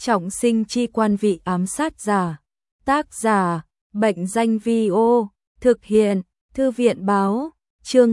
Trọng sinh chi quan vị ám sát giả. Tác giả, Bệnh danh Vi-ô, thực hiện, Thư viện báo, chương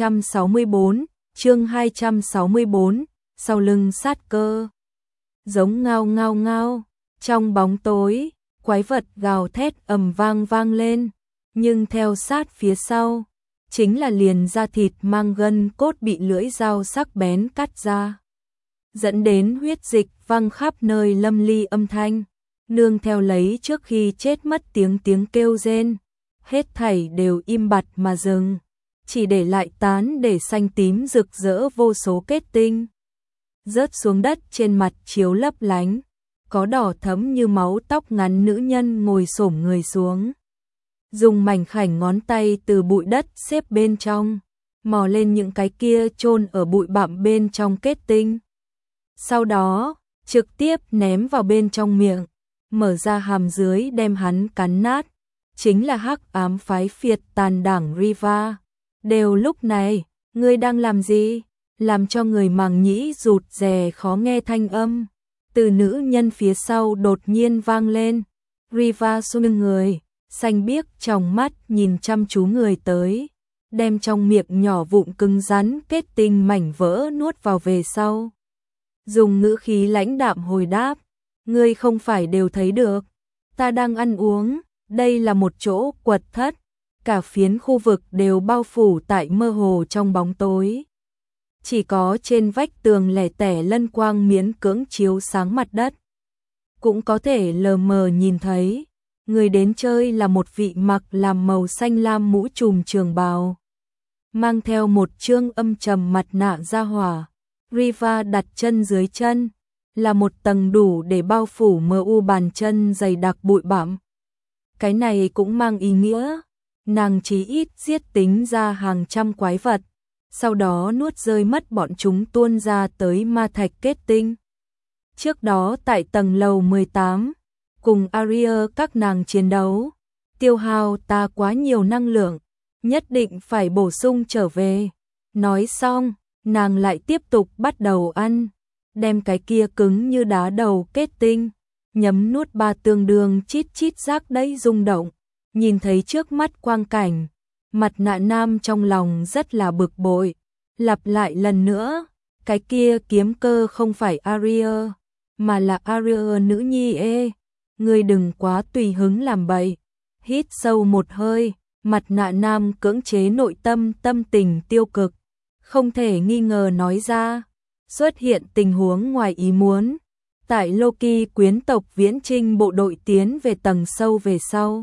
264, sau lưng sát cơ. Giống ngao ngao ngao, trong bóng tối, quái vật gào thét ầm vang lên, nhưng theo sát phía sau, chính là liền da thịt mang gân cốt bị lưỡi dao sắc bén cắt ra, dẫn đến huyết dịch văng khắp nơi lâm ly âm thanh, nương theo lấy trước khi chết mất tiếng kêu rên, hết thảy đều im bặt mà dừng, chỉ để lại tán để xanh tím rực rỡ vô số kết tinh, rớt xuống đất trên mặt chiếu lấp lánh, có đỏ thẫm như máu tóc ngắn nữ nhân ngồi xổm người xuống, dùng mảnh khảnh ngón tay từ bụi đất xếp bên trong, mò lên những cái kia chôn ở bụi bặm bên trong kết tinh. Sau đó, trực tiếp ném vào bên trong miệng, mở ra hàm dưới đem hắn cắn nát, chính là hắc ám phái phiệt tàn đảng Riva. Đều lúc này, ngươi đang làm gì? Làm cho người màng nhĩ rụt rè khó nghe thanh âm từ nữ nhân phía sau đột nhiên vang lên. Riva xoay người, xanh biếc trong mắt nhìn chăm chú người tới, đem trong miệng nhỏ vụn cứng rắn kết tinh mảnh vỡ nuốt vào về sau. Dùng ngữ khí lãnh đạm hồi đáp, ngươi không phải đều thấy được, ta đang ăn uống, đây là một chỗ quật thất, cả phiến khu vực đều bao phủ tại mơ hồ trong bóng tối. Chỉ có trên vách tường lẻ tẻ lân quang miễn cưỡng chiếu sáng mặt đất. Cũng có thể lờ mờ nhìn thấy, người đến chơi là một vị mặc làm màu xanh lam mũ trùm trường bào, mang theo một trương âm trầm mặt nạ da hỏa. Riva đặt chân dưới chân, là một tầng đủ để bao phủ mờ u bàn chân dày đặc bụi bặm. Cái này cũng mang ý nghĩa, nàng chí ít giết tính ra hàng trăm quái vật, sau đó nuốt rơi mất bọn chúng tuôn ra tới ma thạch kết tinh. Trước đó tại tầng lầu 18, cùng Aria các nàng chiến đấu, tiêu hao ta quá nhiều năng lượng, nhất định phải bổ sung trở về. Nói xong, nàng lại tiếp tục bắt đầu ăn, đem cái kia cứng như đá đầu kết tinh, nhấm nuốt ba tương đương chít chít rác đấy rung động, nhìn thấy trước mắt quang cảnh, mặt nạ nam trong lòng rất là bực bội, lặp lại lần nữa, cái kia kiếm cơ không phải Aria, mà là Aria nữ nhi ê, ngươi đừng quá tùy hứng làm bậy. Hít sâu một hơi, mặt nạ nam cưỡng chế nội tâm tâm tình tiêu cực, không thể nghi ngờ nói ra, xuất hiện tình huống ngoài ý muốn. Tại Loki quyến tộc viễn trinh bộ đội tiến về tầng sâu về sau,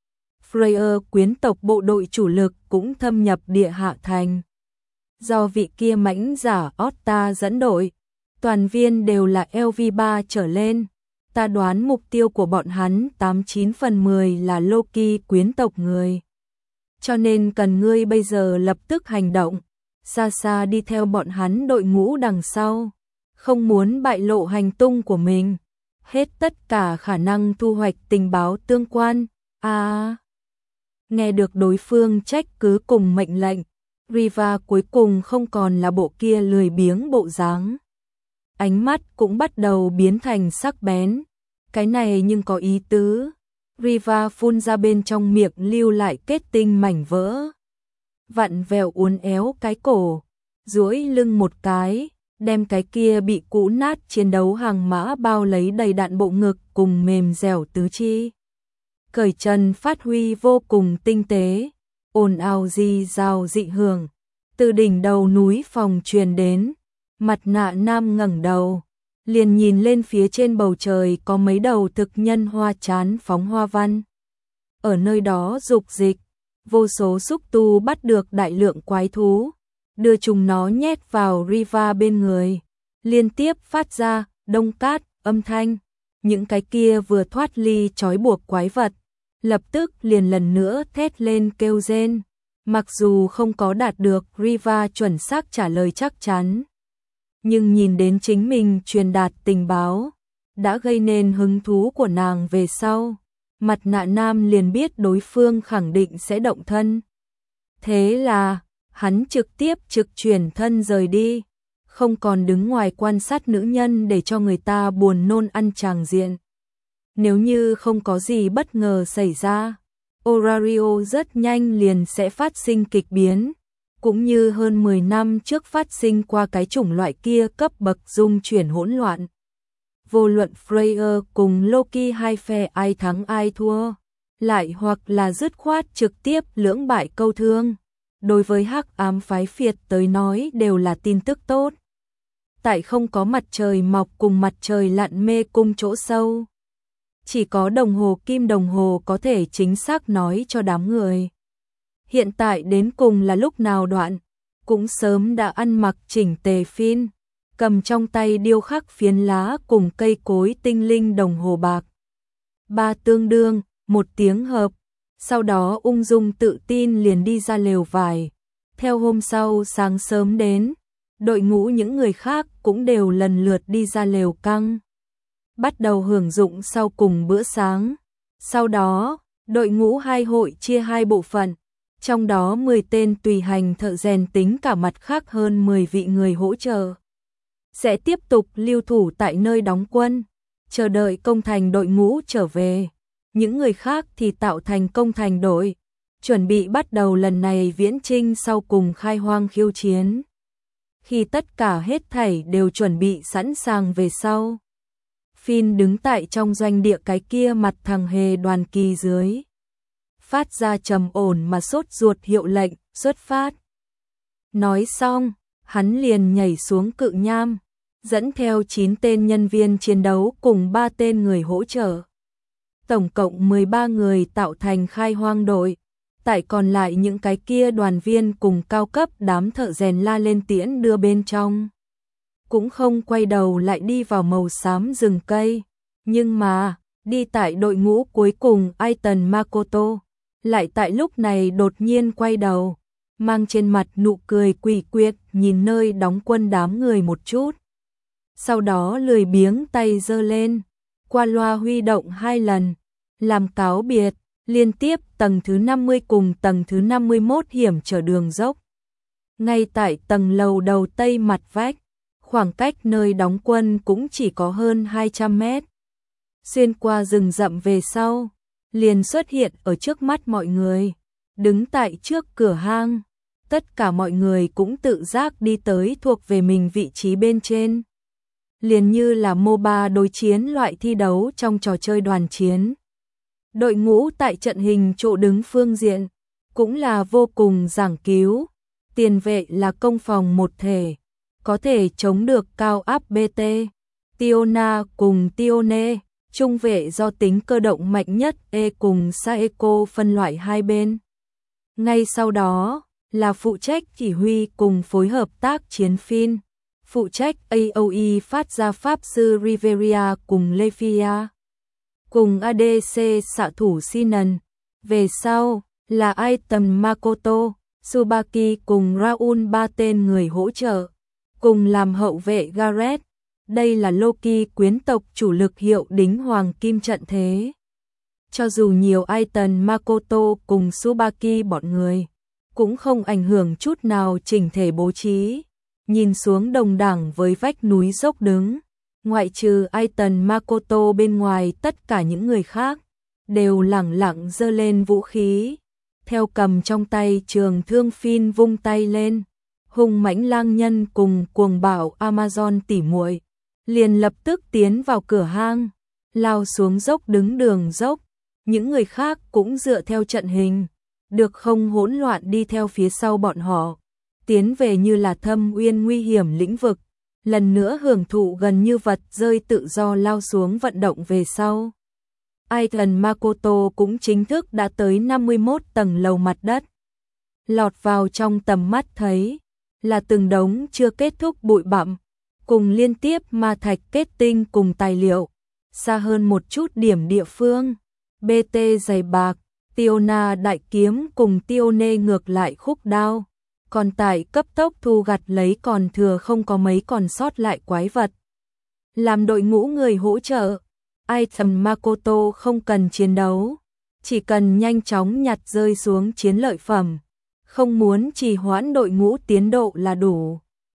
Freyr quyến tộc bộ đội chủ lực cũng thâm nhập địa hạ thành. Do vị kia mãnh giả Otta dẫn đội, toàn viên đều là LV3 trở lên, ta đoán mục tiêu của bọn hắn 89 phần 10 là Loki quyến tộc người. Cho nên cần ngươi bây giờ lập tức hành động, xa xa đi theo bọn hắn đội ngũ đằng sau, không muốn bại lộ hành tung của mình, hết tất cả khả năng thu hoạch tình báo tương quan. Nghe được đối phương trách cứ cùng mệnh lệnh, Riva cuối cùng không còn là bộ kia lười biếng bộ dáng. Ánh mắt cũng bắt đầu biến thành sắc bén, cái này nhưng có ý tứ. Riva phun ra bên trong miệng lưu lại kết tinh mảnh vỡ, vặn vẹo uốn éo cái cổ, duỗi lưng một cái, đem cái kia bị cũ nát chiến đấu hàng mã bao lấy đầy đặn bộ ngực cùng mềm dẻo tứ chi. Cởi trần phát huy vô cùng tinh tế, ồn ào rì rào dị hưởng, từ đỉnh đầu núi phòng truyền đến, mặt nạ nam ngẩng đầu, liền nhìn lên phía trên bầu trời có mấy đầu thực nhân hoa chán phóng hoa văn. Ở nơi đó dục dịch, vô số xúc tu bắt được đại lượng quái thú, đưa chúng nó nhét vào Riva bên người, liên tiếp phát ra đông cát âm thanh, những cái kia vừa thoát ly trói buộc quái vật, lập tức liền lần nữa thét lên kêu rên, mặc dù không có đạt được Riva chuẩn xác trả lời chắc chắn, nhưng nhìn đến chính mình truyền đạt tình báo, đã gây nên hứng thú của nàng về sau, mặt nạ nam liền biết đối phương khẳng định sẽ động thân. Thế là, hắn trực tiếp trực chuyển thân rời đi, không còn đứng ngoài quan sát nữ nhân để cho người ta buồn nôn ăn tràng diện. Nếu như không có gì bất ngờ xảy ra, Orario rất nhanh liền sẽ phát sinh kịch biến, cũng như hơn 10 năm trước phát sinh qua cái chủng loại kia cấp bậc dung chuyển hỗn loạn. Vô luận Freyr cùng Loki hai phe ai thắng ai thua, lại hoặc là dứt khoát trực tiếp lưỡng bại câu thương, đối với Hắc Ám phái phiệt tới nói đều là tin tức tốt. Tại không có mặt trời mọc cùng mặt trời lặn mê cung chỗ sâu, chỉ có đồng hồ kim đồng hồ có thể chính xác nói cho đám người. Hiện tại đến cùng là lúc nào đoạn, cũng sớm đã ăn mặc chỉnh tề Finn, cầm trong tay điêu khắc phiến lá cùng cây cối tinh linh đồng hồ bạc. 3 tương đương, 1 tiếng hợp, sau đó ung dung tự tin liền đi ra lều vải. Theo hôm sau sáng sớm đến, đội ngũ những người khác cũng đều lần lượt đi ra lều căng, bắt đầu hưởng dụng sau cùng bữa sáng. Sau đó, đội ngũ hai hội chia hai bộ phận, trong đó 10 tên tùy hành thợ rèn tính cả mặt khác hơn 10 vị người hỗ trợ. Sẽ tiếp tục lưu thủ tại nơi đóng quân, chờ đợi công thành đội ngũ trở về. Những người khác thì tạo thành công thành đội, chuẩn bị bắt đầu lần này viễn chinh sau cùng khai hoang khiêu chiến. Khi tất cả hết thảy đều chuẩn bị sẵn sàng về sau, Finn đứng tại trong doanh địa cái kia mặt thằng hề đoàn kỳ dưới, phát ra trầm ổn mà sốt ruột hiệu lệnh, xuất phát. Nói xong, hắn liền nhảy xuống cự nham, dẫn theo 9 tên nhân viên chiến đấu cùng 3 tên người hỗ trợ. Tổng cộng 13 người tạo thành khai hoang đội, tại còn lại những cái kia đoàn viên cùng cao cấp đám thợ rèn la lên tiễn đưa bên trong. Cũng không quay đầu lại đi vào màu xám rừng cây, nhưng mà, đi tại đội ngũ cuối cùng Aiton Makoto, lại tại lúc này đột nhiên quay đầu, mang trên mặt nụ cười quỷ quyệt nhìn nơi đóng quân đám người một chút. Sau đó lười biếng tay giơ lên, qua loa huy động 2 lần, làm cáo biệt, liên tiếp tầng thứ 50 cùng tầng thứ 51 hiểm trở đường dốc. Ngay tại tầng lầu đầu tây mặt vách, khoảng cách nơi đóng quân cũng chỉ có hơn 200 mét. Xuyên qua rừng rậm về sau, liền xuất hiện ở trước mắt mọi người, đứng tại trước cửa hang. Tất cả mọi người cũng tự giác đi tới thuộc về mình vị trí bên trên. Liền như là MOBA đối chiến loại thi đấu trong trò chơi đoàn chiến. Đội ngũ tại trận hình chỗ đứng phương diện, cũng là vô cùng giảng cứu. Tiền vệ là công phòng một thể, có thể chống được cao áp BT, Tiona cùng Tione, trung vệ do tính cơ động mạnh nhất E cùng Saeko phân loại hai bên. Ngay sau đó, là phụ trách chỉ huy cùng phối hợp tác chiến Finn, phụ trách AOE phát ra pháp sư Riveria cùng Lefia, cùng ADC xạ thủ Sinan. Về sau, là Aiton Makoto, Tsubaki cùng Raoul 3 tên người hỗ trợ, cùng làm hậu vệ Gareth. Đây là Loki quyến tộc chủ lực hiệu đính hoàng kim trận thế. Cho dù nhiều Aiton Makoto cùng Tsubaki bọn người, cũng không ảnh hưởng chút nào chỉnh thể bố trí. Nhìn xuống đồng đẳng với vách núi dốc đứng, ngoại trừ Aiton Makoto bên ngoài, tất cả những người khác đều lẳng lặng giơ lên vũ khí, theo cầm trong tay trường thương Finn vung tay lên. Hung mãnh lang nhân cùng cuồng bạo Amazon tỉ muội liền lập tức tiến vào cửa hang, lao xuống dốc đứng đường dốc. Những người khác cũng dựa theo trận hình, được không hỗn loạn đi theo phía sau bọn họ, tiến về như là thâm uyên nguy hiểm lĩnh vực, lần nữa hưởng thụ gần như vật rơi tự do lao xuống vận động về sau. Aiton Makoto cũng chính thức đã tới 51 tầng lầu mặt đất. Lọt vào trong tầm mắt thấy là từng đống chưa kết thúc bụi bặm, cùng liên tiếp ma thạch kết tinh cùng tài liệu. Xa hơn một chút điểm địa phương, BT dày bạc, Tiona đại kiếm cùng Tione ngược lại khúc đao. Còn tại cấp tốc thu gặt lấy còn thừa không có mấy còn sót lại quái vật. Làm đội ngũ người hỗ trợ, Aiton Makoto không cần chiến đấu, chỉ cần nhanh chóng nhặt rơi xuống chiến lợi phẩm, không muốn trì hoãn đội ngũ tiến độ là đủ.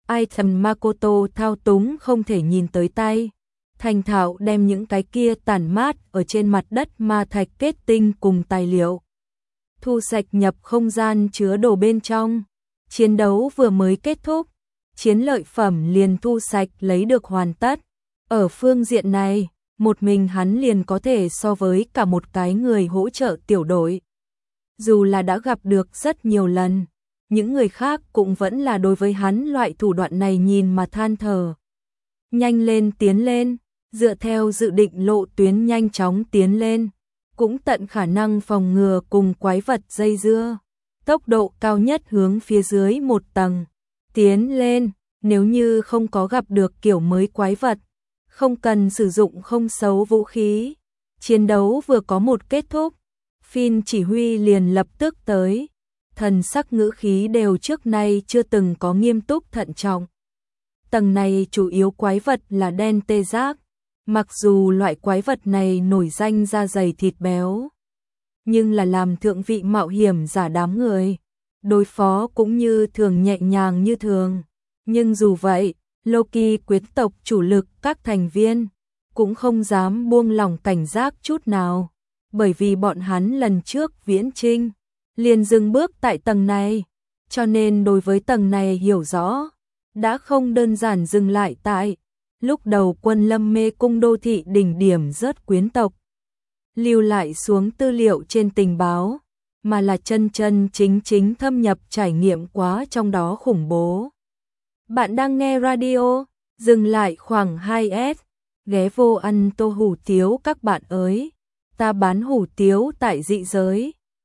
Item Makoto thao túng không thể nhìn tới tay. Thành thạo đem những cái kia tản mát ở trên mặt đất ma thạch kết tinh cùng tài liệu. Thu sạch nhập không gian chứa đồ bên trong. Chiến đấu vừa mới kết thúc. Chiến lợi phẩm liền thu sạch lấy được hoàn tất. Ở phương diện này, một mình hắn liền có thể so với cả một cái người hỗ trợ tiểu đội. Dù là đã gặp được rất nhiều lần, những người khác cũng vẫn là đối với hắn loại thủ đoạn này nhìn mà than thở. Nhanh lên tiến lên, dựa theo dự định lộ tuyến nhanh chóng tiến lên, cũng tận khả năng phòng ngừa cùng quái vật dây dưa. Tốc độ cao nhất hướng phía dưới một tầng, tiến lên, nếu như không có gặp được kiểu mới quái vật, không cần sử dụng không xấu vũ khí. Chiến đấu vừa có một kết thúc, Phin chỉ huy liền lập tức tới, thần sắc ngữ khí đều trước nay chưa từng có nghiêm túc thận trọng. Tầng này chủ yếu quái vật là đen tê giác, mặc dù loại quái vật này nổi danh da dày thịt béo, nhưng là làm thượng vị mạo hiểm giả đám người, đối phó cũng như thường nhẹ nhàng như thường. Nhưng dù vậy, Loki quyến tộc chủ lực các thành viên cũng không dám buông lỏng cảnh giác chút nào, bởi vì bọn hắn lần trước viễn chinh liền dừng bước tại tầng này, cho nên đối với tầng này hiểu rõ, đã không đơn giản dừng lại tại lúc đầu quân lâm mê cung đô thị đỉnh điểm rớt quyến tộc, lưu lại xuống tư liệu trên tình báo, mà là chân chân chính chính thâm nhập trải nghiệm quá trong đó khủng bố. Bạn đang nghe radio, dừng lại khoảng 2S, ghé vô ăn tô hủ tiếu các bạn ơi, ta bán hủ tiếu tại dị giới.